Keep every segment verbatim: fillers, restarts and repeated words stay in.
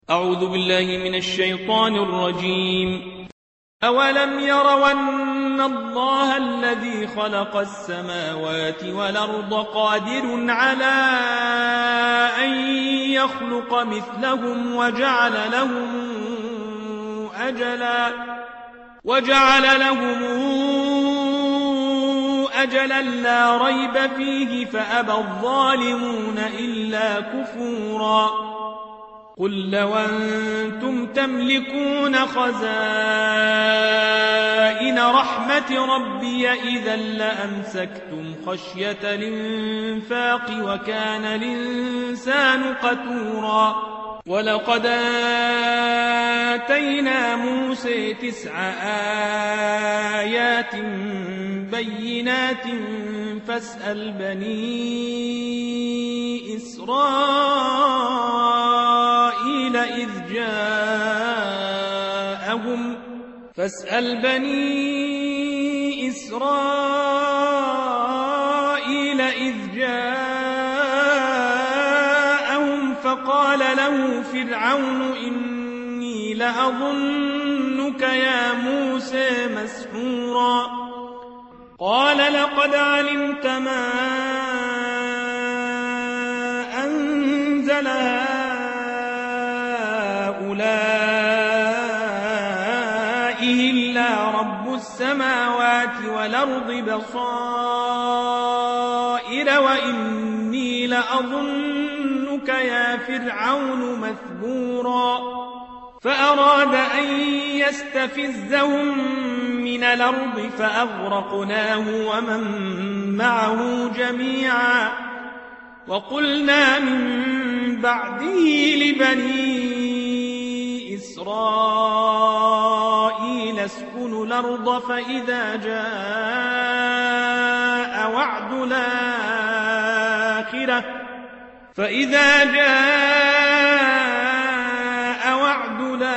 أعوذ بالله من الشيطان الرجيم. أولم يروا أن الله الذي خلق السماوات والأرض قادر على أن يخلق مثلهم وجعل لهم أجلا وجعل لهم أجلا لا ريب فيه فأبى الظالمون إلا كفورا. قل لو أنتم تملكون خزائن رحمة ربي إذا لأمسكتم خشية الإنفاق وكان الإنسان قتورا. ولقد آتينا موسى تسع آيات بينات فاسأل بني إسرائيل إذ جاءهم فاسأل بني إسرائيل إذ جاءهم فقال له فرعون إني لأظنك يا موسى مسحورا. قال لقد علمت ما أنزل هؤلاء إلا رب السماوات والأرض بصائر وإني لأظنك يا فرعون مثبورا. فأراد أن يستفزهم من الأرض فأغرقناه ومن معه جميعا. وقلنا من بعده لبني إسرائيل اسكنوا الأرض فإذا جاء وعد الآخرة فإذا جاء وعد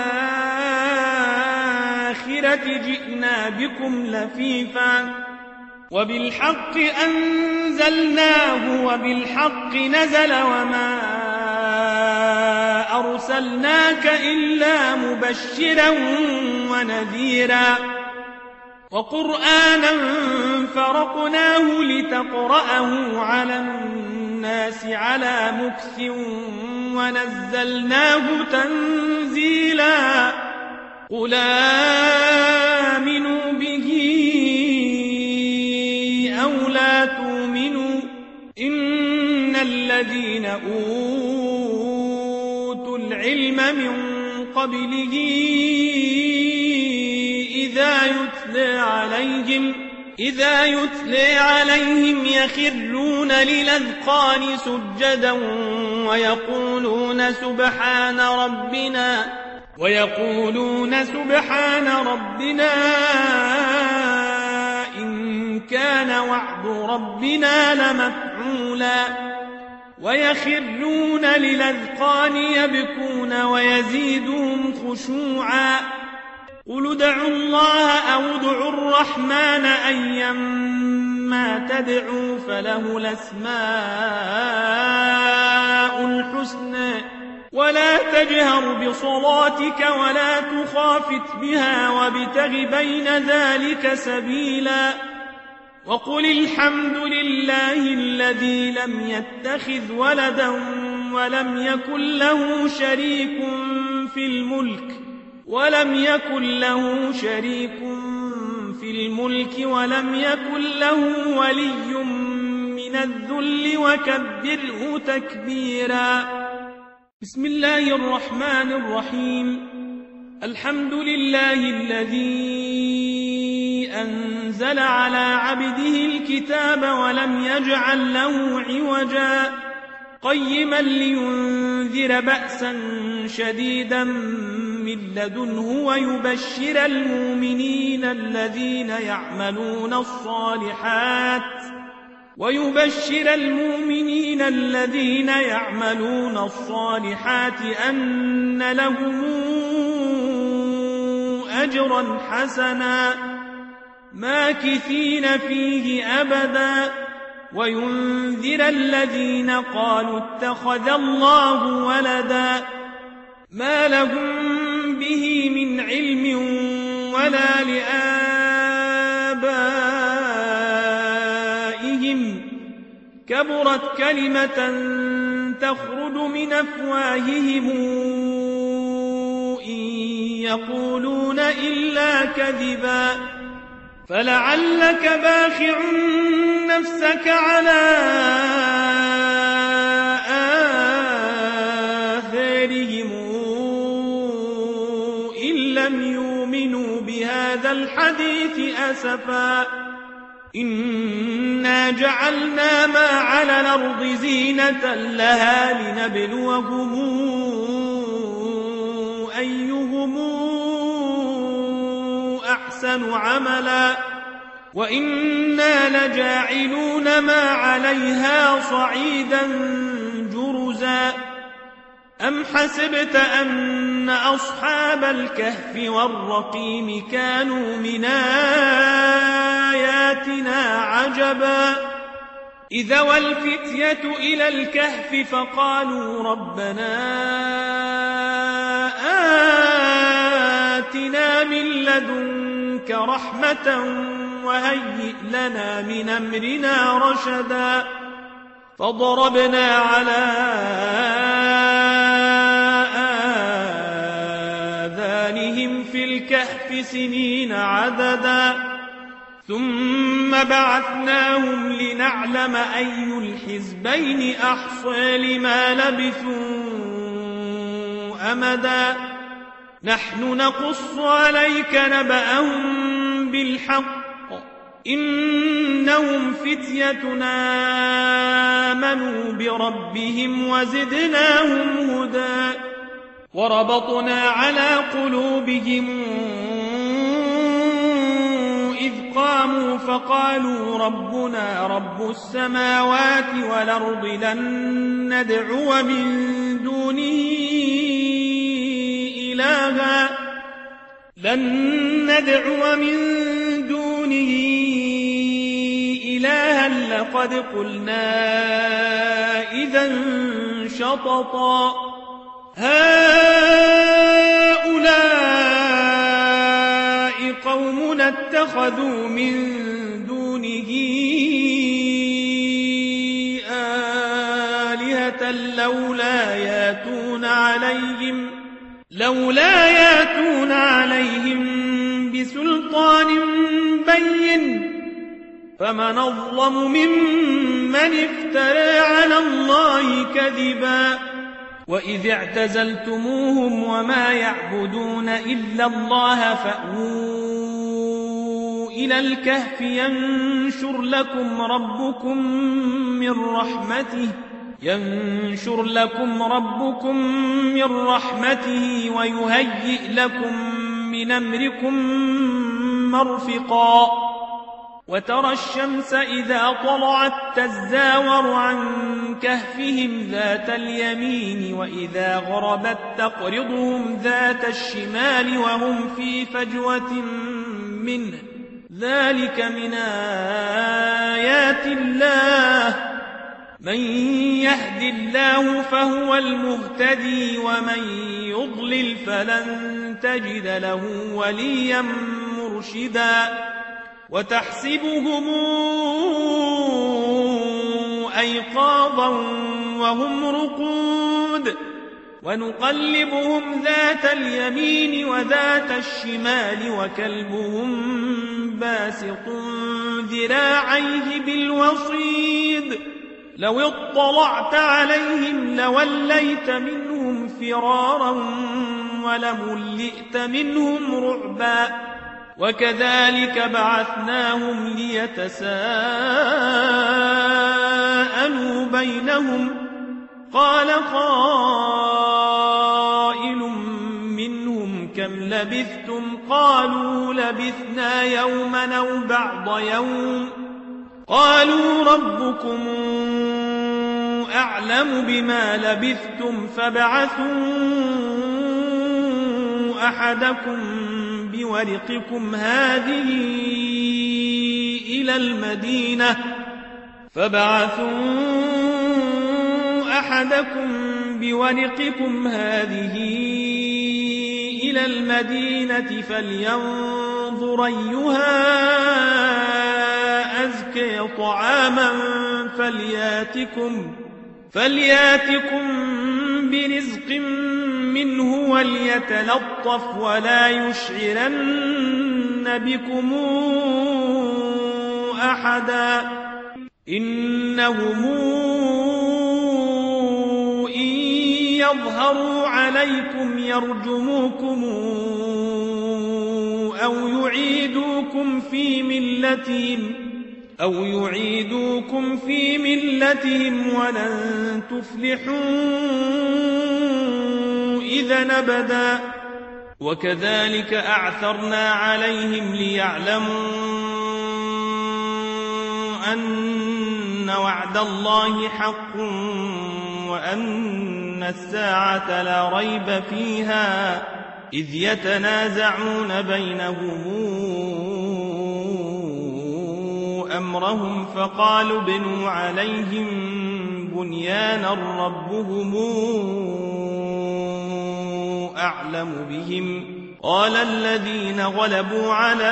الآخرة جئنا بكم لفيفا وبالحق أنزلناه وبالحق نزل وما أرسلناك إلا مبشرا ونذيرا. وقرآنا فرقناه لتقرأه على الناس على مكث ونزلناه تنزيلا. قل آمنوا به أو لا تؤمنوا إن الذين أوتوا العلم من قبله إذا يتلى عليهم إذا يتلى عليهم يخرون للأذقان سجدا ويقولون سبحان ربنا ويقولون سبحان ربنا إن كان وعد ربنا لمفعولا. ويخرون للأذقان يبكون ويزيدهم خشوعا. قل ادعوا الله أو ادعوا الرحمن أيما تدعوا فله الأسماء الحسنى ولا تجهر بصلاتك ولا تخافت بها وابتغ بين ذلك سبيلا. وقل الحمد لله الذي لم يتخذ ولدا ولم يكن له شريك في الملك ولم يكن له شريك في الملك ولم يكن له ولي من الذل وكبره تكبيرا. بسم الله الرحمن الرحيم. الحمد لله الذي أنزل على عبده الكتاب ولم يجعل له عوجا قيما لينذر بأسا شديدا من لدنه ويبشر المؤمنين الذين يعملون الصالحات ويبشر المؤمنين الذين يعملون الصالحات أن لهم أجرا حسنا ماكثين فيه أبدا وينذر الذين قالوا اتخذ الله ولدا ما لهم به من علم ولا لآبائهم كبرت كلمة تخرج من أفواههم إن يقولون إلا كذبا فلعلك باخع نفسك على آثارهم إن لم يؤمنوا بهذا الحديث أسفا إنا جعلنا ما على الأرض زينة لها لنبلوهم أيهم أحسن عملا وإنا لجاعلون ما عليها صعيدا جرزا أم حسبت أن أصحاب الكهف والرقيم كانوا من آياتنا عجبا إذا والفتية إلى الكهف فقالوا ربنا آتنا من لدنك رحمة وهيئ لنا من أمرنا رشدا فضربنا على آذانهم في الكهف سنين عددا ثم بعثناهم لنعلم أي الحزبين أحصى لما لبثوا أمدا نحن نقص عليك نبأهم بالحق إنهم فتيتنا آمنوا بربهم وزدناهم هدى وربطنا على قلوبهم إذ قاموا فقالوا ربنا رب السماوات والأرض لن ندعو من دونه إلها لن ندعو من دونه إلها لقد قلنا إذا شططا هؤلاء قومنا اتخذوا من دونه آلهة لولا ياتون عليهم لولا ياتون عليهم بسلطان بين فمن أظلم ممن افترى على الله كذبا وإذ اعتزلتموهم وما يعبدون إلا الله فأووا إلى الكهف ينشر لكم ربكم من رحمته ينشر لكم ربكم من رحمته ويهيئ لكم من أمركم مرفقا وترى الشمس إذا طلعت تزاور عن كهفهم ذات اليمين وإذا غربت تقرضهم ذات الشمال وهم في فجوة منه ذلك من آيات الله من يهد الله فهو المهتدي ومن يضلل فلن تجد له وليا مرشدا وتحسبهم أيقاظا وهم رقود ونقلبهم ذات اليمين وذات الشمال وكلبهم باسط ذراعيه بالوصيد لو اطلعت عليهم لوليت منهم فرارا ولملئت منهم رعبا وكذلك بعثناهم ليتساءلوا بينهم قال قائل منهم كم لبثتم قالوا لبثنا يوما أو بعض يوم قالوا ربكم أعلم بما لبثتم فابعثوا أحدكم بورقكم هذه إلى المدينة فابعثوا أحدكم بورقكم هذه إلى المدينة فلينظر أيها أزكى طعاما فلياتكم, فلياتكم برزق منه وليتلطف ولا يشعرن بكم أحدا إنهم إن يظهروا عليكم يرجموكم أو يعيدوكم في ملتهم أو يعيدوكم في ملتهم ولن تفلحوا إذا أبدا وكذلك أعثرنا عليهم ليعلموا أن وعد الله حق وأن الساعة لا ريب فيها إذ يتنازعون بينهم أمرهم فقالوا ابنوا عليهم بنيانا ربهم أعلم بهم قال الذين غلبوا على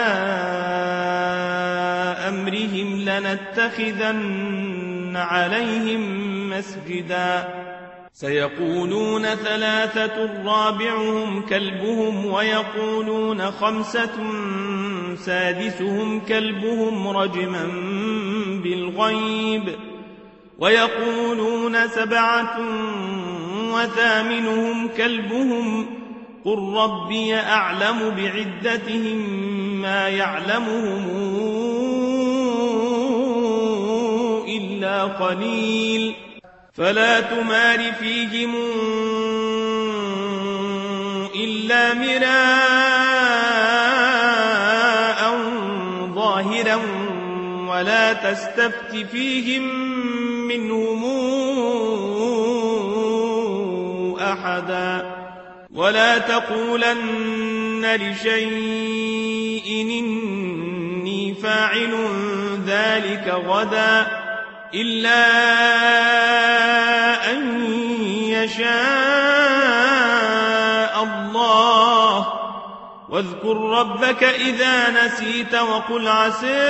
أمرهم لنتخذن عليهم مسجدا سيقولون ثلاثة رابعهم كلبهم ويقولون خمسة سادسهم كلبهم رجما بالغيب ويقولون سبعة وثامنهم كلبهم قل ربي أعلم بعدتهم ما يعلمهم إلا قليل فلا تمار فيهم إلا مراء ظاهرا ولا تستفت فيهم منهم أحدا ولا تقولن لشيء إني فاعل ذلك غدا إلا أن يشاء الله واذكر ربك إذا نسيت وقل عسى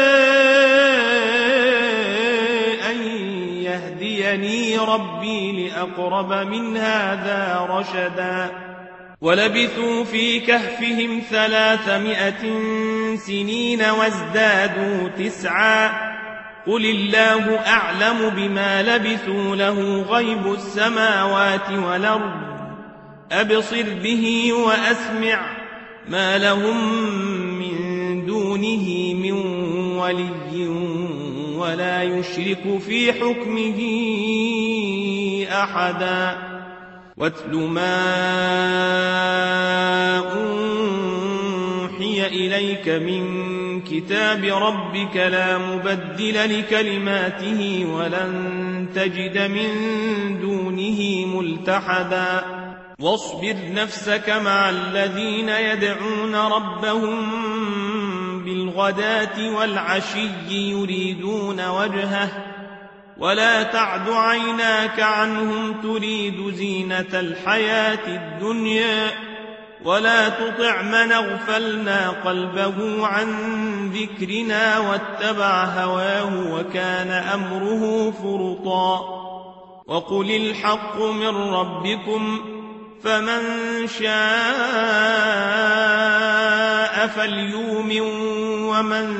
أن يهديني ربي لأقرب من هذا رشدا ولبثوا في كهفهم ثلاثمائة سنين وازدادوا تسعا قل الله أعلم بما لبثوا له غيب السماوات والأرض أبصر به وأسمع ما لهم من دونه من ولي ولا يشرك في حكمه أحدا واتل ما أوحي إليك من كتاب ربك لا مبدل لكلماته ولن تجد من دونه ملتحدا واصبر نفسك مع الذين يدعون ربهم بالغداة والعشي يريدون وجهه ولا تعد عيناك عنهم تريد زينة الحياة الدنيا ولا تطع من اغفلنا قلبه عن ذكرنا واتبع هواه وكان أمره فرطا وقل الحق من ربكم فمن شاء فليؤمن ومن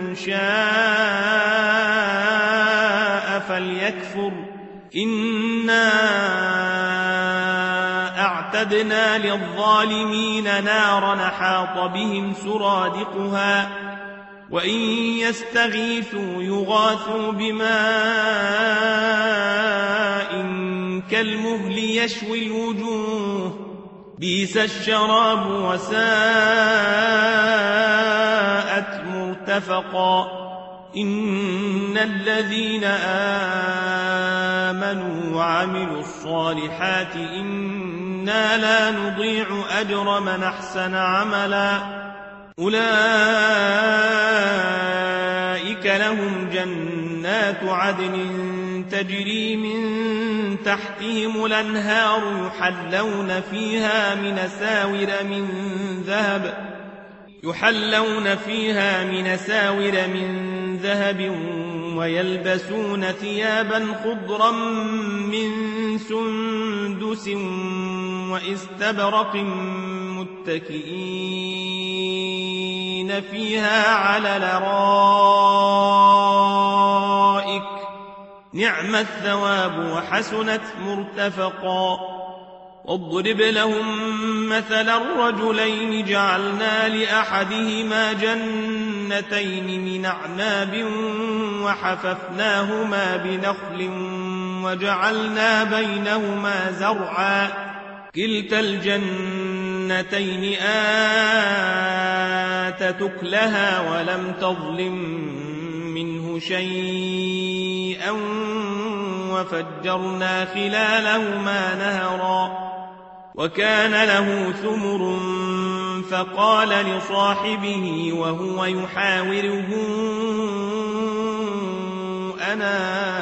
شاء فليكفر إنا أعتدنا للظالمين نارا حاط بهم سرادقها وإن يستغيثوا يغاثوا بماء كالمهل يشوي الوجوه بئس الشراب وساءت مرتفقا إن الذين آمنوا وعملوا الصالحات إنا لا نضيع أجر من أحسن عملا أولئك لهم جنات عدن تجري من تحتهم الأنهار يحلون فيها من أساور من ذهب يحلون فيها من أساور من ذهب ويلبسون ثيابا خضرا من سندس وإستبرق متكئين فيها على الأرائك نعم الثواب وحسنت مرتفقا واضرب لهم مثل الرجلين جعلنا لأحدهما جنتين من أعناب وحففناهما بنخل وجعلنا بينهما زرعا كلتا الجنتين آتت أكلها ولم تظلم منه شيئا وفجرنا خلالهما نهرا وكان له ثمر فقال لصاحبه وهو يحاوره أنا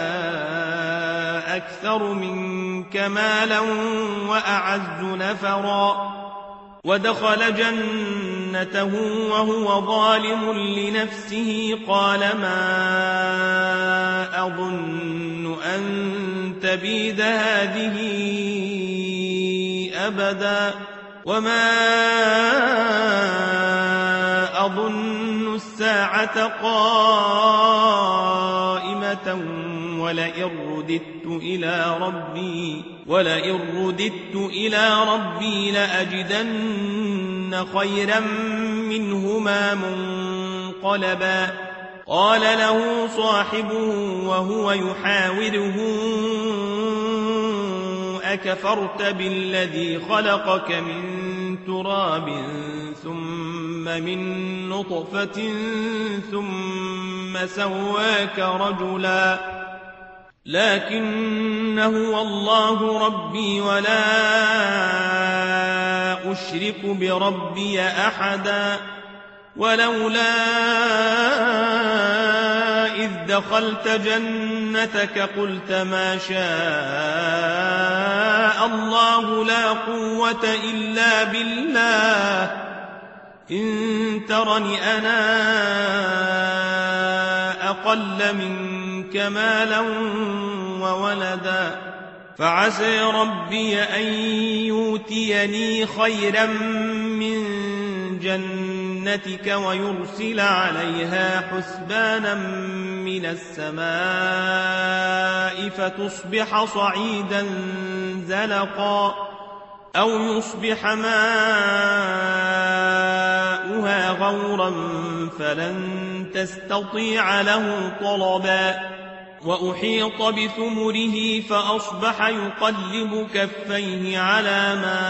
أكثر منك مالا وأعز نفرا ودخل جنته وهو ظالم لنفسه قال ما أظن أن تبيد هذه أبدا وما أظن الساعة قائمة ولئن رددت إلى ربي ولئن رددت إلى ربي لأجدن خيرا منهما منقلبا قال له صاحبه وهو يحاوره أكفرت بالذي خلقك من تراب ثم من نطفة ثم سواك رجلا لكن هو الله ربي ولا أشرك بربي أحدا ولولا إذ دخلت جنتك قلت ما شاء الله لا قوة إلا بالله إن ترني أنا أقل منك مالا وولدا فعسى ربي أن يؤتيني خيرا من جنتك ويرسل عليها حسبانا من السماء فتصبح صعيدا زلقا أو يصبح ماؤها غورا فلن تستطيع له طلبا وأحيط بثمره فأصبح يقلب كفيه على ما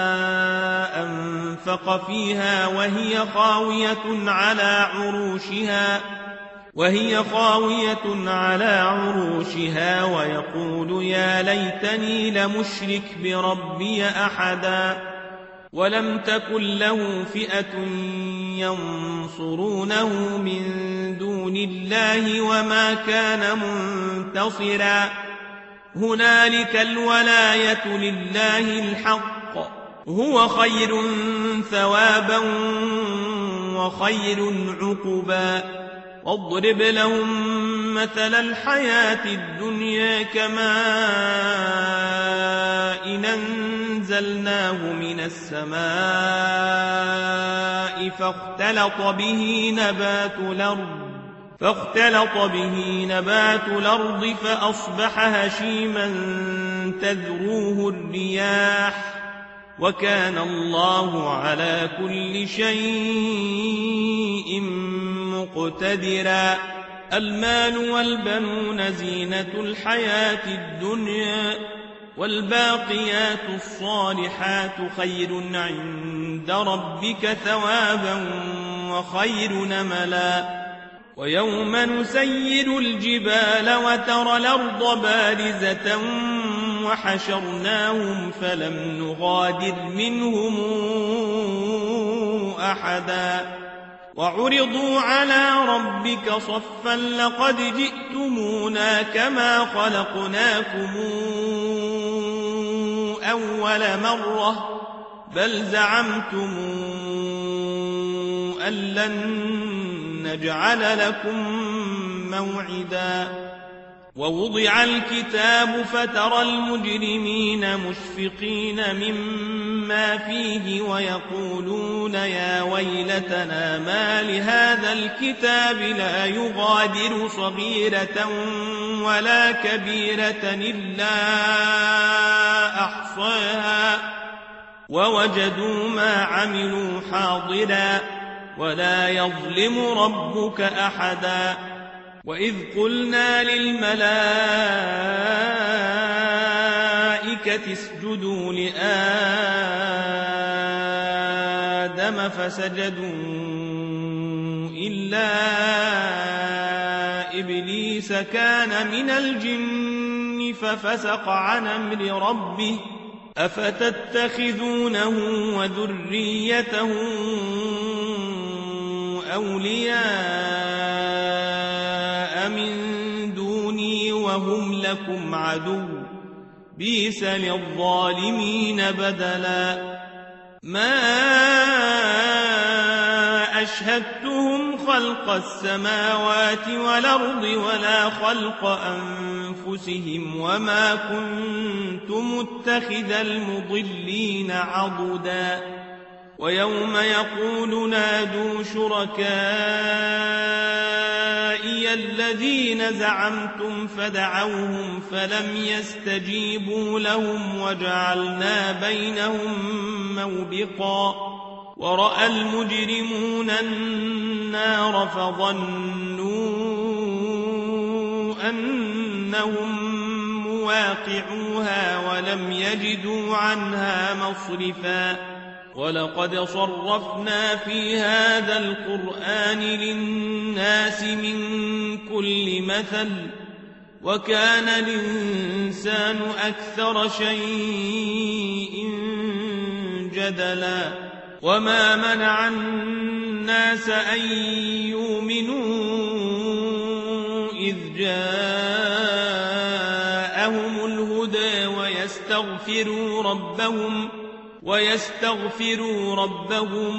أنفق فيها وهي خاوية على عروشها وهي خاوية على عروشها ويقول يا ليتني لمشرك بربي أحدا ولم تكن له فئة ينصرونه من دون الله وما كان منتصرا هنالك الولاية لله الحق هو خير ثوابا وخير عقبا واضرب لهم مثل الحياة الدنيا كماء أنزلناه من السماء فاختلط به نبات الأرض فاختلط به نبات الأرض فأصبح هشيما تذروه الرياح وكان الله على كل شيء مقتدرا المال والبنون زينة الحياة الدنيا والباقيات الصالحات خير عند ربك ثوابا وخير نملا ويوم نسير الجبال وترى الأرض بارزة وحشرناهم فلم نغادر منهم أحدا وعرضوا على ربك صفا لقد جئتمونا كما خلقناكم أول مرة بل زعمتم أن لن نجعل لكم موعدا ووضع الكتاب فترى المجرمين مشفقين مما فيه ويقولون يا ويلتنا ما لهذا الكتاب لا يغادر صغيرة ولا كبيرة إلا أحصاها ووجدوا ما عملوا حاضرا ولا يظلم ربك أحدا وإذ قلنا للملائكة اسجدوا لآدم فسجدوا إلا إبليس كان من الجن ففسق عن أمر ربه أفتتخذونه وذريته أولياء من دوني وهم لكم عدو بئس للظالمين بدلا ما أشهدتهم خلق السماوات والأرض ولا خلق أنفسهم وما كنت متخذ المضلين عضدا ويوم يقول نادوا شركائي الذين زعمتم فدعوهم فلم يستجيبوا لهم وجعلنا بينهم موبقا ورأى المجرمون النار فظنوا أنهم مواقعوها ولم يجدوا عنها مصرفا ولقد صرفنا في هذا القرآن للناس من كل مثل وكان الإنسان أكثر شيء جدلا وما منع الناس أن يؤمنوا إذ جاءهم الهدى ويستغفروا ربهم ويستغفروا ربهم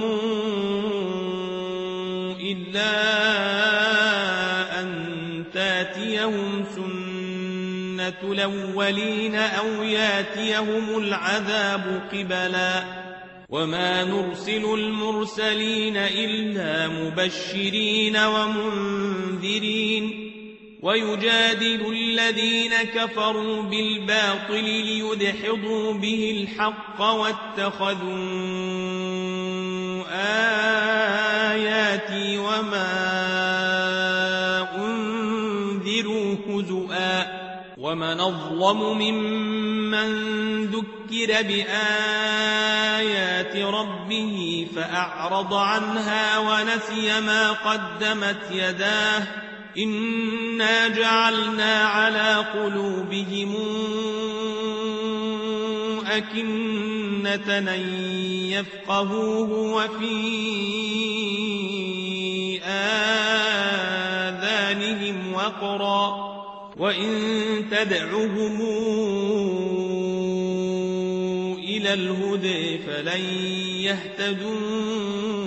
إلا أن تاتيهم سنة الأولين أو ياتيهم العذاب قبلا وما نرسل المرسلين إلا مبشرين ومنذرين ويجادل الذين كفروا بالباطل ليدحضوا به الحق واتخذوا آياتي وما أنذروا هزؤا ومن أظلم ممن ذكر بآيات ربه فأعرض عنها ونسي ما قدمت يداه إنا جعلنا على قلوبهم أكنة أن يفقهوه وفي آذانهم وقرا وإن تدعهم إلى الهدى فلن يهتدوا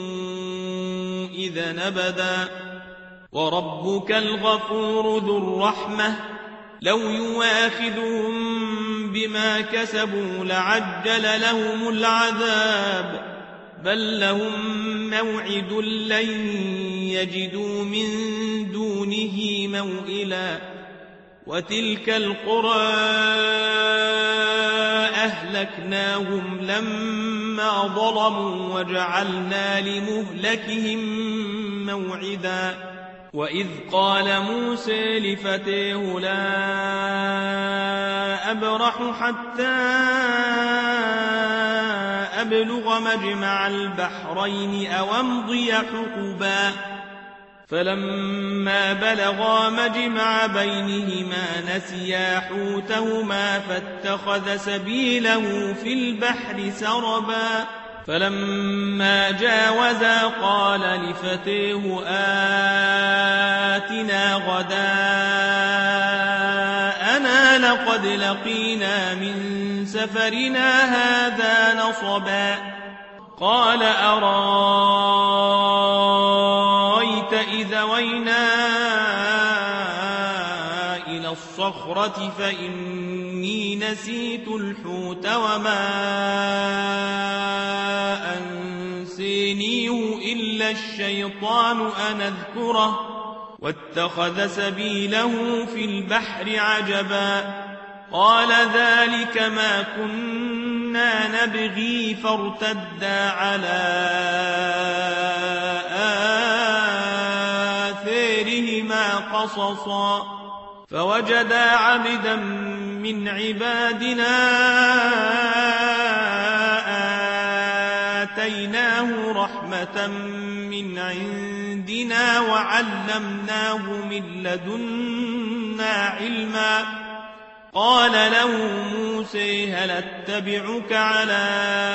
إذا أبدا وربك الغفور ذو الرحمة لو يواخذهم بما كسبوا لعجل لهم العذاب بل لهم موعد لن يجدوا من دونه موئلا وتلك القرى أهلكناهم لما ظلموا وجعلنا لمهلكهم موعدا وإذ قال موسى لفتيه لا أبرح حتى أبلغ مجمع البحرين أو أمضي حقبا فلما بلغا مجمع بينهما نسيا حوتهما فاتخذ سبيله في البحر سربا فلما جاوزا قال لفتيه آتنا غداءنا لقد لقينا من سفرنا هذا نصبا قال أرأيت إذا وينا إلى الصخرة فإني نسيت الحوت وما أنسينيه إلا الشيطان أن أذكره واتخذ سبيله في البحر عجبا قال ذلك ما كنا نبغي فارتدا على آثارهما قصصا فوجدا عبدا من عبادنا آتيناه رحمة من عندنا وعلمناه من لدنا علما قال له موسى هل اتبعك على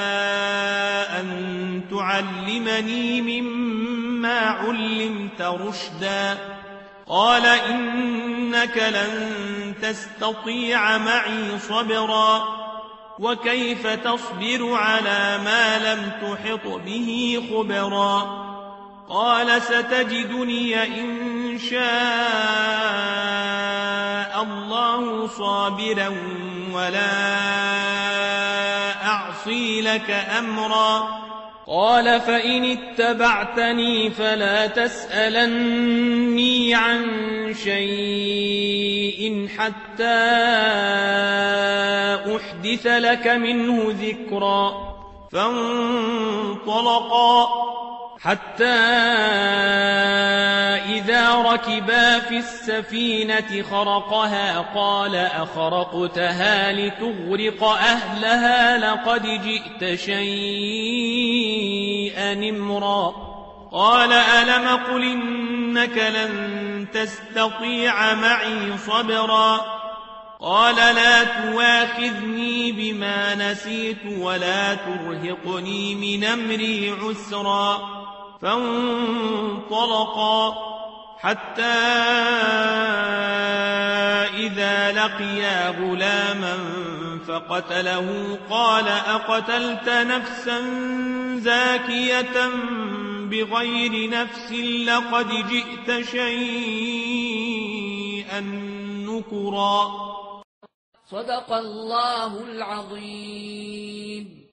أن تعلمني مما علمت رشدا قال إنك لن تستطيع معي صبرا وكيف تصبر على ما لم تحط به خبرا قال ستجدني إن شاء الله صابرا ولا أعصي لك أمرا قال فإن اتبعتني فلا تسألني عن شيء حتى أحدث لك منه ذكرا فانطلقا حتى إذا ركبا في السفينة خرقها قال أخرقتها لتغرق أهلها لقد جئت شيئا إمرا قال ألم قل إنك لن تستطيع معي صبرا قال لا تواخذني بما نسيت ولا ترهقني من أمري عسرا فانطلقا حتى إذا لقيا غلاما فقتله قال أقتلت نفسا زاكية بغير نفس لقد جئت شيئا نكرا صدق الله العظيم.